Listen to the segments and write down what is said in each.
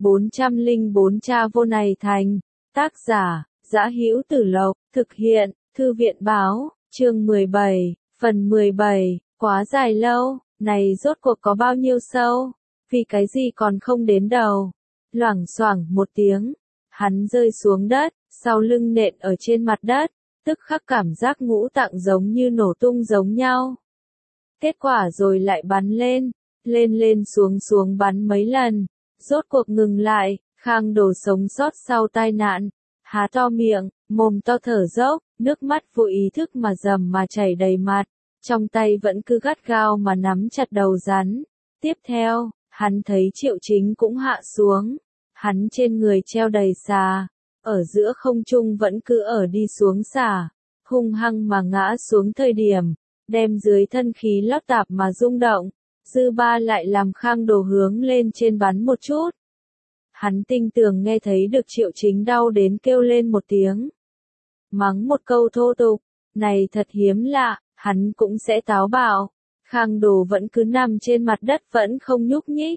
404 Cha vô này thành. Tác giả, Dã Hữu Tử Lộc, thực hiện, Thư viện báo, chương 17, phần 17, quá dài lâu, này rốt cuộc có bao nhiêu sâu, vì cái gì còn không đến đầu. Loảng xoảng một tiếng, hắn rơi xuống đất, sau lưng nện ở trên mặt đất, tức khắc cảm giác ngũ tạng giống như nổ tung giống nhau. Kết quả rồi lại bắn lên, lên xuống bắn mấy lần, rốt cuộc ngừng lại, Khang Đồ sống sót sau tai nạn, há to miệng, mồm to thở dốc, nước mắt vô ý thức mà rầm mà chảy đầy mặt, trong tay vẫn cứ gắt gao mà nắm chặt đầu rắn. Tiếp theo, hắn thấy Triệu Chính cũng hạ xuống, hắn trên người treo đầy xà, ở giữa không trung vẫn cứ ở đi xuống xả, hung hăng mà ngã xuống thời điểm, đem dưới thân khí lót tạp mà rung động, dư ba lại làm Khang Đồ hướng lên trên bắn một chút. Hắn tinh tường nghe thấy được Triệu Chính đau đến kêu lên một tiếng. Mắng một câu thô tục, này thật hiếm lạ, hắn cũng sẽ táo bạo. Khang Đồ vẫn cứ nằm trên mặt đất vẫn không nhúc nhích.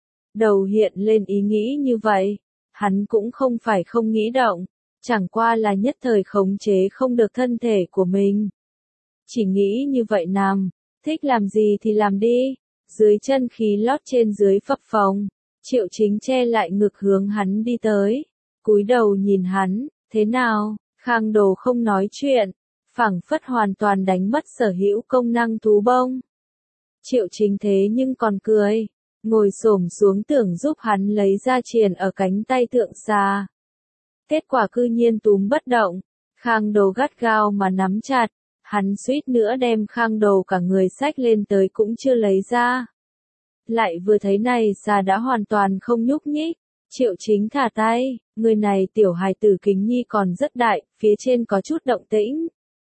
Đầu hiện lên ý nghĩ như vậy, hắn cũng không phải không nghĩ động, chẳng qua là nhất thời khống chế không được thân thể của mình. Chỉ nghĩ như vậy nằm, thích làm gì thì làm đi, dưới chân khí lót trên dưới phập phồng. Triệu Chính che lại ngực hướng hắn đi tới, cúi đầu nhìn hắn, thế nào? Khang Đồ không nói chuyện, phảng phất hoàn toàn đánh mất sở hữu công năng thú bông. Triệu Chính thế nhưng còn cười, ngồi xổm xuống tưởng giúp hắn lấy ra chìa ở cánh tay thượng xà. Kết quả cư nhiên túm bất động, Khang Đồ gắt gao mà nắm chặt, hắn suýt nữa đem Khang Đồ cả người xách lên tới cũng chưa lấy ra. Lại vừa thấy này xà đã hoàn toàn không nhúc nhích, Triệu Chính thả tay, người này tiểu hài tử kính nhi còn rất đại, phía trên có chút động tĩnh.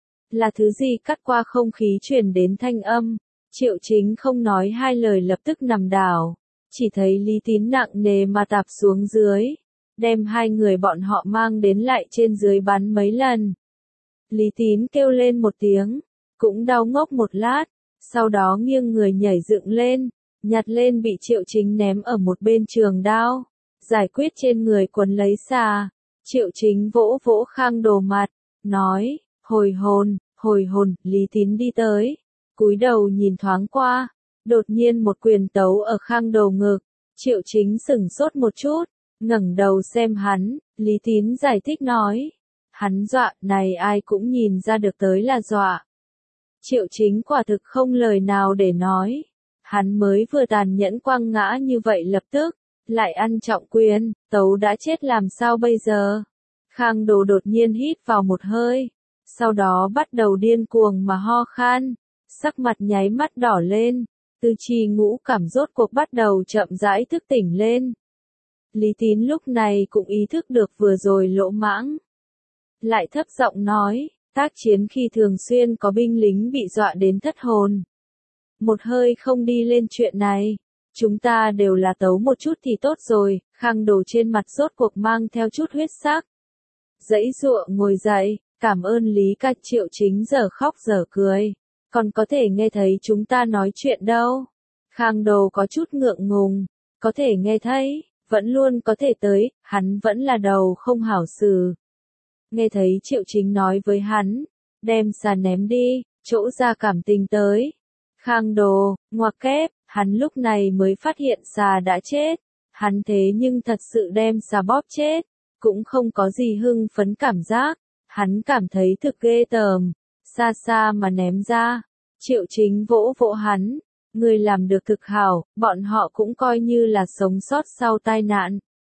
Là thứ gì cắt qua không khí truyền đến thanh âm, Triệu Chính không nói hai lời lập tức nằm đảo, chỉ thấy Lý Tín nặng nề mà tạp xuống dưới, đem hai người bọn họ mang đến lại trên dưới bắn mấy lần. Lý Tín kêu lên một tiếng, cũng đau ngốc một lát, sau đó nghiêng người nhảy dựng lên, nhặt lên bị Triệu Chính ném ở một bên trường đao, giải quyết trên người quấn lấy xà. Triệu Chính vỗ vỗ Khang Đồ mặt, nói, hồi hồn, Lý Tín đi tới, cúi đầu nhìn thoáng qua, đột nhiên một quyền tấu ở Khang Đồ ngực, Triệu Chính sửng sốt một chút, ngẩng đầu xem hắn, Lý Tín giải thích nói, hắn dọa, này ai cũng nhìn ra được tới là dọa. Triệu Chính quả thực không lời nào để nói. Hắn mới vừa tàn nhẫn quăng ngã như vậy lập tức, lại ăn trọng quyền, tấu đã chết làm sao bây giờ? Khang Đồ đột nhiên hít vào một hơi, sau đó bắt đầu điên cuồng mà ho khan, sắc mặt nháy mắt đỏ lên, tư chi ngũ cảm rốt cuộc bắt đầu chậm rãi thức tỉnh lên. Lý Tín lúc này cũng ý thức được vừa rồi lỗ mãng. Lại thấp giọng nói, tác chiến khi thường xuyên có binh lính bị dọa đến thất hồn. Một hơi không đi lên chuyện này, chúng ta đều là tấu một chút thì tốt rồi. Khang Đồ trên mặt rốt cuộc mang theo chút huyết sắc. Giãy giụa ngồi dậy, cảm ơn Lý ca. Triệu Chính giờ khóc giờ cười, còn có thể nghe thấy chúng ta nói chuyện đâu. Khang Đồ có chút ngượng ngùng, có thể nghe thấy, vẫn luôn có thể tới, hắn vẫn là đầu không hảo xử. Nghe thấy Triệu Chính nói với hắn, đem xà ném đi, chỗ ra cảm tình tới. Khang Đồ, ngoặc kép, hắn lúc này mới phát hiện xà đã chết, hắn thế nhưng thật sự đem xà bóp chết, cũng không có gì hưng phấn cảm giác, hắn cảm thấy thực ghê tởm, xa xa mà ném ra. Triệu Chính vỗ vỗ hắn, người làm được thực hảo, bọn họ cũng coi như là sống sót sau tai nạn.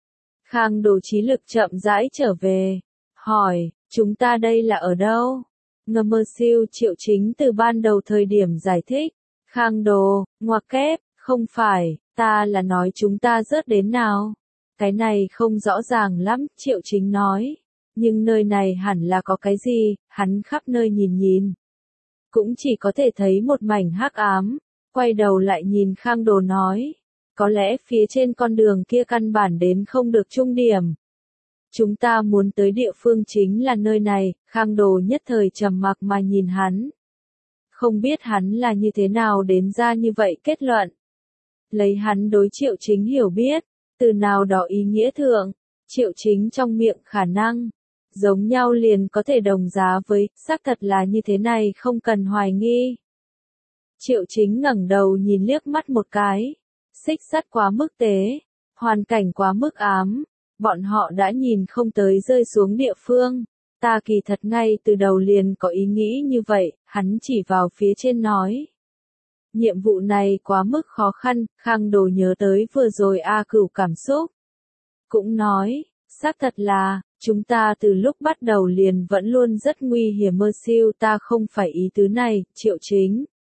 Khang Đồ trí lực chậm rãi trở về, hỏi, chúng ta đây là ở đâu? Ngờ mơ siêu. Triệu Chính từ ban đầu thời điểm giải thích, Khang Đồ, ngoặc kép, không phải, ta là nói chúng ta rớt đến nào. Cái này không rõ ràng lắm, Triệu Chính nói, nhưng nơi này hẳn là có cái gì, hắn khắp nơi nhìn. Cũng chỉ có thể thấy một mảnh hắc ám, quay đầu lại nhìn Khang Đồ nói, có lẽ phía trên con đường kia căn bản đến không được trung điểm. Chúng ta muốn tới địa phương chính là nơi này. Khang Đồ nhất thời trầm mặc mà nhìn hắn. Không biết hắn là như thế nào đến ra như vậy kết luận. Lấy hắn đối Triệu Chính hiểu biết, Từ nào đó ý nghĩa thượng, Triệu Chính trong miệng khả năng, giống nhau liền có thể đồng giá với, xác thật là như thế này không cần hoài nghi. Triệu Chính ngẩng đầu nhìn liếc mắt một cái, xích sắt quá mức tế, hoàn cảnh quá mức ám, bọn họ đã nhìn không tới rơi xuống địa phương. Ta kỳ thật ngay từ đầu liền có ý nghĩ như vậy, hắn chỉ vào phía trên nói. Nhiệm vụ này quá mức khó khăn, Khang Đồ nhớ tới vừa rồi A Cửu cảm xúc. Cũng nói, xác thật là, chúng ta từ lúc bắt đầu liền vẫn luôn rất nguy hiểm mơ siêu ta không phải ý tứ này, Triệu Chính.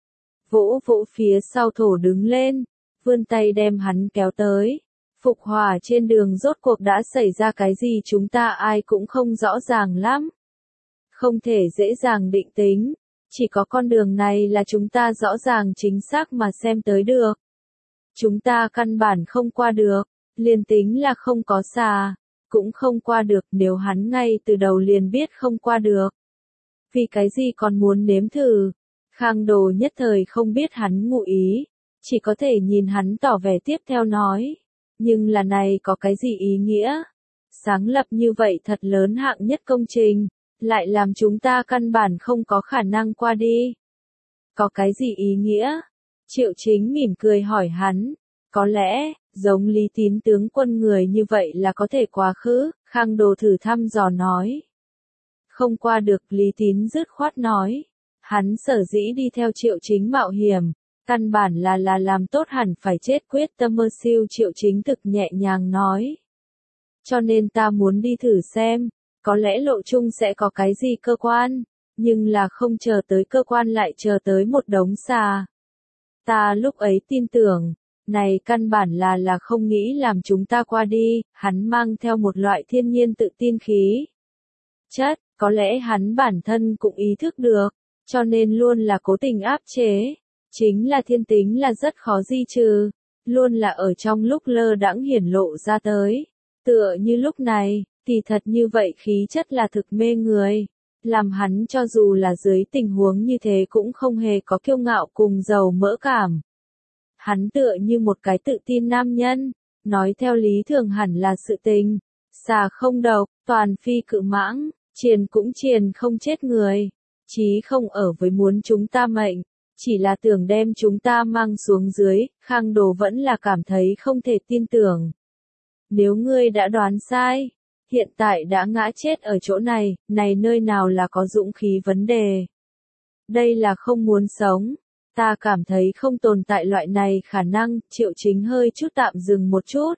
Vỗ vỗ phía sau thổ đứng lên, vươn tay đem hắn kéo tới. Phục hỏa trên đường rốt cuộc đã xảy ra cái gì chúng ta ai cũng không rõ ràng lắm. Không thể dễ dàng định tính, chỉ có con đường này là chúng ta rõ ràng chính xác mà xem tới được. Chúng ta căn bản không qua được, liền tính là không có xà, cũng không qua được nếu hắn ngay từ đầu liền biết không qua được. Vì cái gì còn muốn nếm thử? Khang Đồ nhất thời không biết hắn ngụ ý, chỉ có thể nhìn hắn tỏ vẻ tiếp theo nói. Nhưng là này có cái gì ý nghĩa? Sáng lập như vậy thật lớn hạng nhất công trình, lại làm chúng ta căn bản không có khả năng qua đi. Có cái gì ý nghĩa? Triệu Chính mỉm cười hỏi hắn. Có lẽ, giống Lý Tín tướng quân người như vậy là có thể quá khứ, Khang Đồ thử thăm dò nói. Không qua được Lý Tín dứt khoát nói. Hắn sở dĩ đi theo Triệu Chính mạo hiểm, căn bản là làm tốt hẳn phải chết quyết tâm mơ siêu Triệu Chính thực nhẹ nhàng nói. Cho nên ta muốn đi thử xem, có lẽ lộ chung sẽ có cái gì cơ quan, nhưng là không chờ tới cơ quan lại chờ tới một đống xà. Ta lúc ấy tin tưởng, này căn bản là không nghĩ làm chúng ta qua đi, hắn mang theo một loại thiên nhiên tự tin khí. Chất, có lẽ hắn bản thân cũng ý thức được, cho nên luôn là cố tình áp chế. Chính là thiên tính là rất khó di trừ, luôn là ở trong lúc lơ đãng hiển lộ ra tới. Tựa như lúc này, thì thật như vậy khí chất là thực mê người, làm hắn cho dù là dưới tình huống như thế cũng không hề có kiêu ngạo cùng giàu mỡ cảm. Hắn tựa như một cái tự tin nam nhân, nói theo lý thường hẳn là sự tình, xà không độc, toàn phi cự mãng, triền cũng triền không chết người, chí không ở với muốn chúng ta mệnh. Chỉ là tưởng đem chúng ta mang xuống dưới, Khang Đồ vẫn là cảm thấy không thể tin tưởng. Nếu ngươi đã đoán sai, hiện tại đã ngã chết ở chỗ này, này nơi nào là có dũng khí vấn đề. Đây là không muốn sống, ta cảm thấy không tồn tại loại này khả năng, Triệu Chính hơi chút tạm dừng một chút.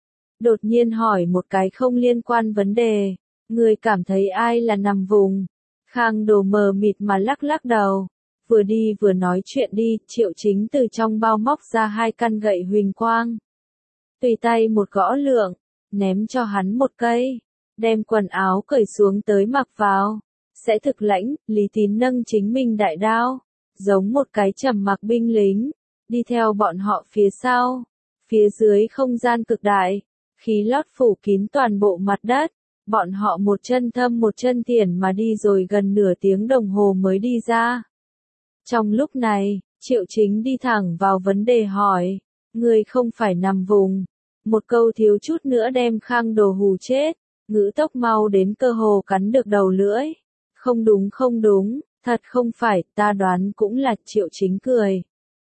Đột nhiên hỏi một cái không liên quan vấn đề, ngươi cảm thấy ai là nằm vùng? Khang Đồ mờ mịt mà lắc lắc đầu. Vừa đi vừa nói chuyện đi, Triệu Chính từ trong bao móc ra 2 căn gậy huỳnh quang. Tùy tay một gõ lượng, ném cho hắn một cây, đem quần áo cởi xuống tới mặc vào. Sẽ thực lãnh, Lý Tín nâng chính mình đại đao, giống một cái trầm mặc binh lính, đi theo bọn họ phía sau. Phía dưới không gian cực đại, khí lót phủ kín toàn bộ mặt đất. Bọn họ một chân thâm một chân thiển mà đi rồi gần nửa tiếng đồng hồ mới đi ra. Trong lúc này, Triệu Chính đi thẳng vào vấn đề hỏi, người không phải nằm vùng. Một câu thiếu chút nữa đem Khang Đồ hù chết, ngữ tốc mau đến cơ hồ cắn được đầu lưỡi. Không đúng, thật không phải, ta đoán cũng là. Triệu Chính cười.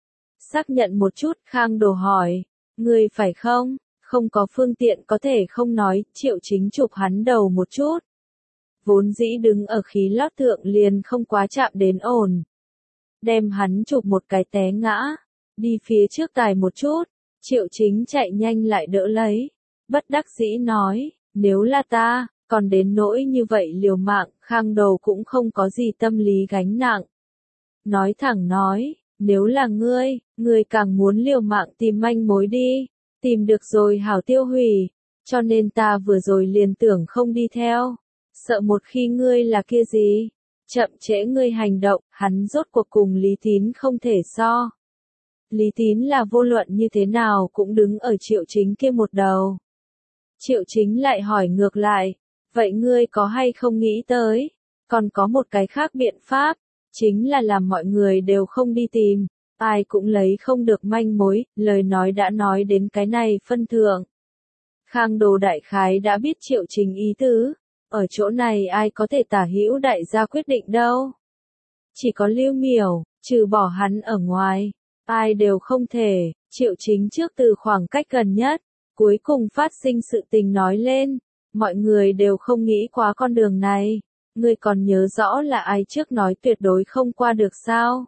Xác nhận một chút, Khang Đồ hỏi, người phải không? Không có phương tiện có thể không nói, Triệu Chính chụp hắn đầu một chút. Vốn dĩ đứng ở khí lót thượng liền không quá chạm đến ổn. Đem hắn chụp một cái té ngã, đi phía trước tài một chút, Triệu Chính chạy nhanh lại đỡ lấy, bất đắc dĩ nói, nếu là ta, còn đến nỗi như vậy liều mạng, Khang Đồ cũng không có gì tâm lý gánh nặng. Nói thẳng nói, nếu là ngươi càng muốn liều mạng tìm manh mối đi, tìm được rồi hảo tiêu hủy, cho nên ta vừa rồi liền tưởng không đi theo, sợ một khi ngươi là kia gì. Chậm trễ ngươi hành động, hắn rốt cuộc cùng Lý Tín không thể so. Lý Tín là vô luận như thế nào cũng đứng ở Triệu Chính kia một đầu. Triệu Chính lại hỏi ngược lại, vậy ngươi có hay không nghĩ tới, còn có một cái khác biện pháp, chính là làm mọi người đều không đi tìm, ai cũng lấy không được manh mối, lời nói đã nói đến cái này phân thượng. Khang Đồ đại khái đã biết Triệu Chính ý tứ, ở chỗ này ai có thể tả hữu đại gia quyết định đâu. Chỉ có Lưu Miểu, trừ bỏ hắn ở ngoài, ai đều không thể. Triệu Chính trước từ khoảng cách gần nhất, cuối cùng phát sinh sự tình nói lên, mọi người đều không nghĩ qua con đường này. Ngươi còn nhớ rõ là ai trước nói tuyệt đối không qua được sao?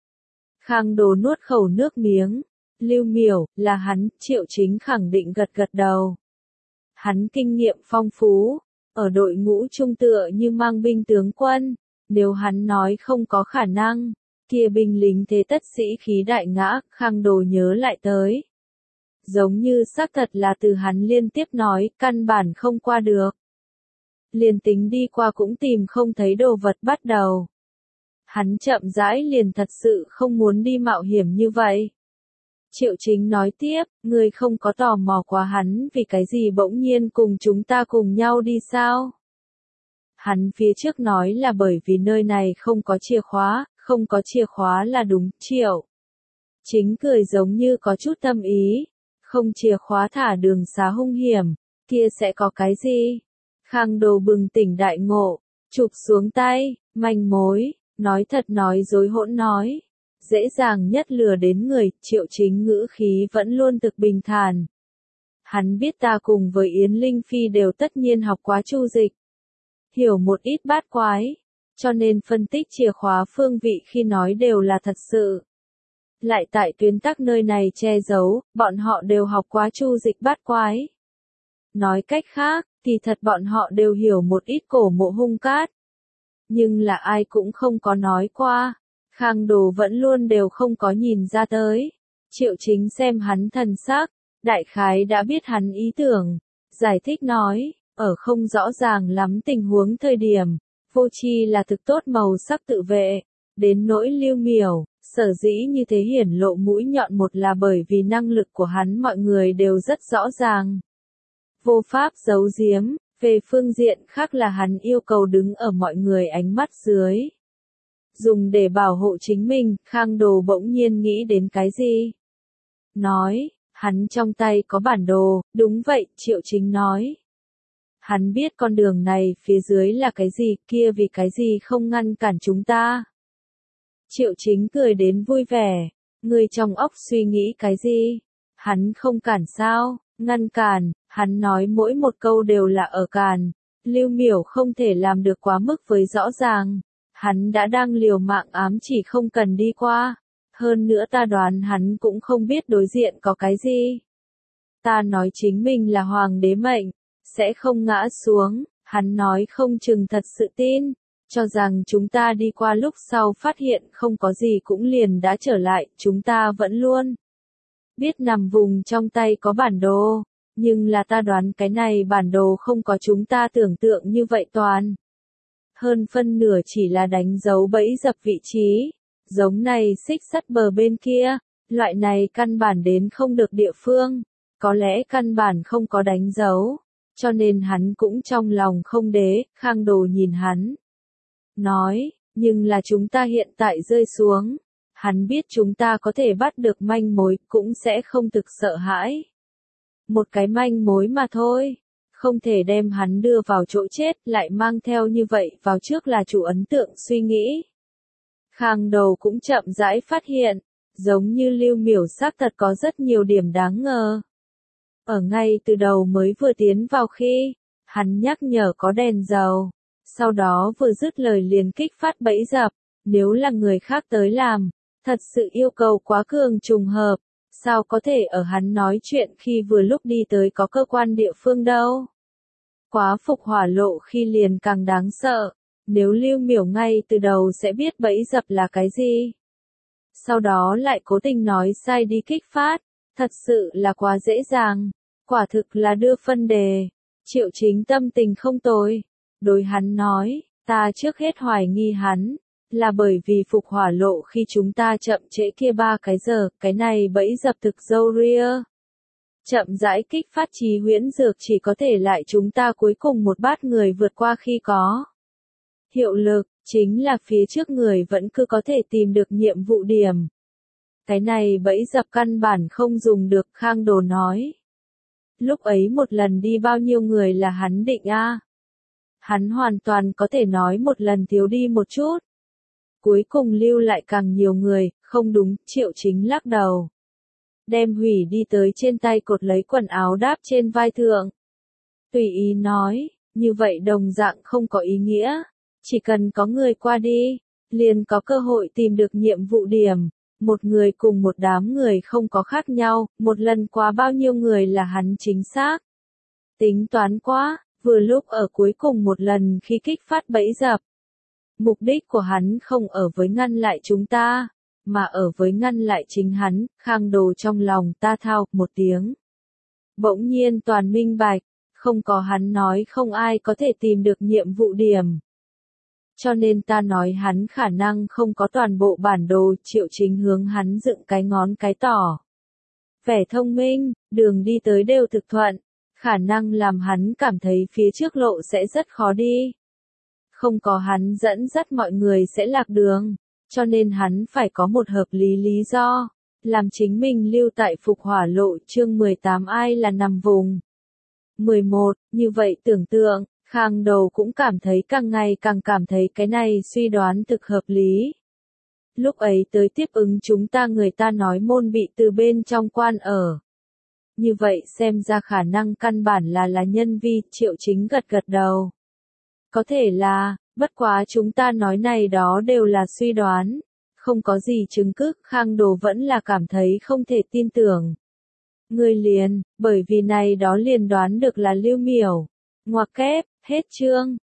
Khang Đồ nuốt khẩu nước miếng. Lưu Miểu, là hắn. Triệu Chính khẳng định gật gật đầu. Hắn kinh nghiệm phong phú, ở đội ngũ trung tựa như mang binh tướng quân, nếu hắn nói không có khả năng, kia binh lính thế tất sĩ khí đại ngã. Khang Đồ nhớ lại tới. Giống như xác thật là từ hắn liên tiếp nói, căn bản không qua được. Liền tính đi qua cũng tìm không thấy đồ vật bắt đầu. Hắn chậm rãi liền thật sự không muốn đi mạo hiểm như vậy. Triệu Chính nói tiếp, ngươi không có tò mò quá hắn vì cái gì bỗng nhiên cùng chúng ta cùng nhau đi sao? Hắn phía trước nói là bởi vì nơi này không có chìa khóa, không có chìa khóa là đúng. Triệu Chính cười giống như có chút tâm ý, không chìa khóa thả đường xá hung hiểm, kia sẽ có cái gì? Khang Đồ bừng tỉnh đại ngộ, chụp xuống tay, manh mối, nói thật nói dối hỗn nói. Dễ dàng nhất lừa đến người. Triệu Chính ngữ khí vẫn luôn thực bình thản. Hắn biết ta cùng với Yến Linh Phi đều tất nhiên học quá chu dịch. Hiểu một ít bát quái. Cho nên phân tích chìa khóa phương vị khi nói đều là thật sự. Lại tại tuyến tắc nơi này che giấu, bọn họ đều học quá chu dịch bát quái. Nói cách khác, thì thật bọn họ đều hiểu một ít cổ mộ hung cát. Nhưng là ai cũng không có nói qua. Khang Đồ vẫn luôn đều không có nhìn ra tới. Triệu Chính xem hắn thần sắc, đại khái đã biết hắn ý tưởng. Giải thích nói, ở không rõ ràng lắm tình huống thời điểm, vô tri là thực tốt màu sắc tự vệ. Đến nỗi Lưu Miểu, sở dĩ như thế hiển lộ mũi nhọn một là bởi vì năng lực của hắn mọi người đều rất rõ ràng. Vô pháp giấu giếm, về phương diện khác là hắn yêu cầu đứng ở mọi người ánh mắt dưới. Dùng để bảo hộ chính mình. Khang Đồ bỗng nhiên nghĩ đến cái gì? Nói, hắn trong tay có bản đồ. Đúng vậy, Triệu Chính nói. Hắn biết con đường này phía dưới là cái gì, kia vì cái gì không ngăn cản chúng ta. Triệu Chính cười đến vui vẻ. Người trong óc suy nghĩ cái gì? Hắn không cản sao? Ngăn cản. Hắn nói mỗi một câu đều là ở cản. Lưu Miểu không thể làm được quá mức với rõ ràng. Hắn đã đang liều mạng ám chỉ không cần đi qua. Hơn nữa ta đoán hắn cũng không biết đối diện có cái gì. Ta nói chính mình là hoàng đế mệnh, sẽ không ngã xuống. Hắn nói không chừng thật sự tin, cho rằng chúng ta đi qua lúc sau phát hiện không có gì cũng liền đã trở lại. Chúng ta vẫn luôn biết nằm vùng trong tay có bản đồ, nhưng là ta đoán cái này bản đồ không có chúng ta tưởng tượng như vậy toàn. Hơn phân nửa chỉ là đánh dấu bẫy dập vị trí, giống này xích sắt bờ bên kia, loại này căn bản đến không được địa phương, có lẽ căn bản không có đánh dấu, cho nên hắn cũng trong lòng không đế. Khang Đồ nhìn hắn, nói, nhưng là chúng ta hiện tại rơi xuống, hắn biết chúng ta có thể bắt được manh mối, cũng sẽ không thực sợ hãi. Một cái manh mối mà thôi. Không thể đem hắn đưa vào chỗ chết, lại mang theo như vậy vào trước là chủ ấn tượng suy nghĩ. Khang Đồ cũng chậm rãi phát hiện, giống như Lưu Miểu xác thật có rất nhiều điểm đáng ngờ. Ở ngay từ đầu mới vừa tiến vào khi, hắn nhắc nhở có đèn dầu, sau đó vừa dứt lời liền kích phát bẫy dập. Nếu là người khác tới làm, thật sự yêu cầu quá cường trùng hợp, sao có thể ở hắn nói chuyện khi vừa lúc đi tới có cơ quan địa phương đâu. Quá phục hỏa lộ khi liền càng đáng sợ, nếu Lưu Miểu ngay từ đầu sẽ biết bẫy dập là cái gì. Sau đó lại cố tình nói sai đi kích phát, thật sự là quá dễ dàng, quả thực là đưa phân đề. Triệu Chính tâm tình không tồi, đối hắn nói, ta trước hết hoài nghi hắn, là bởi vì phục hỏa lộ khi chúng ta chậm trễ kia 3 cái giờ, cái này bẫy dập thực dâu ria. Chậm rãi kích phát trí huyễn dược chỉ có thể lại chúng ta cuối cùng một bát người vượt qua khi có hiệu lực, chính là phía trước người vẫn cứ có thể tìm được nhiệm vụ điểm. Cái này bẫy dập căn bản không dùng được. Khang Đồ nói. Lúc ấy một lần đi bao nhiêu người là hắn định a? Hắn hoàn toàn có thể nói một lần thiếu đi một chút. Cuối cùng lưu lại càng nhiều người, không đúng, Triệu Chính lắc đầu. Đem hủy đi tới trên tay cột lấy quần áo đáp trên vai thượng. Tùy ý nói, như vậy đồng dạng không có ý nghĩa. Chỉ cần có người qua đi, liền có cơ hội tìm được nhiệm vụ điểm. Một người cùng một đám người không có khác nhau, một lần qua bao nhiêu người là hắn chính xác. Tính toán quá, vừa lúc ở cuối cùng một lần khi kích phát bẫy dập. Mục đích của hắn không ở với ngăn lại chúng ta, mà ở với ngăn lại chính hắn. Khang Đồ trong lòng ta thao một tiếng. Bỗng nhiên toàn minh bạch, không có hắn nói không ai có thể tìm được nhiệm vụ điểm. Cho nên ta nói hắn khả năng không có toàn bộ bản đồ. Triệu Chính hướng hắn dựng cái ngón cái tỏ. Vẻ thông minh, đường đi tới đều thực thuận, khả năng làm hắn cảm thấy phía trước lộ sẽ rất khó đi. Không có hắn dẫn dắt mọi người sẽ lạc đường, cho nên hắn phải có một hợp lý lý do, làm chính mình lưu tại Phục Hỏa Lộ. Chương 18 ai là nằm vùng. 11, như vậy tưởng tượng, Khang Đầu cũng cảm thấy càng ngày càng cảm thấy cái này suy đoán thực hợp lý. Lúc ấy tới tiếp ứng chúng ta người ta nói môn bị từ bên trong quan ở. Như vậy xem ra khả năng căn bản là nhân vi. Triệu Chính gật gật đầu. Có thể là, bất quá chúng ta nói này đó đều là suy đoán. Không có gì chứng cứ. Khang Đồ vẫn là cảm thấy không thể tin tưởng. Ngươi liền, bởi vì này đó liền đoán được là Lưu Miểu. Ngoặc kép, hết chương.